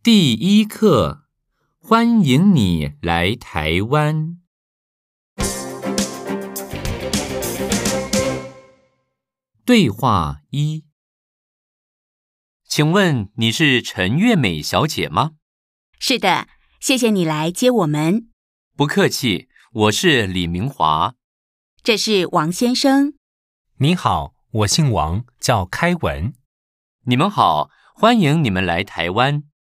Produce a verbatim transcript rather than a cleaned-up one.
第一课，欢迎你来台湾。对话一：请问你是陈月美小姐吗？ 是的，谢谢你来接我们。 不客气，我是李明华。 这是王先生。 你好，我姓王，叫开文。 你们好，欢迎你们来台湾。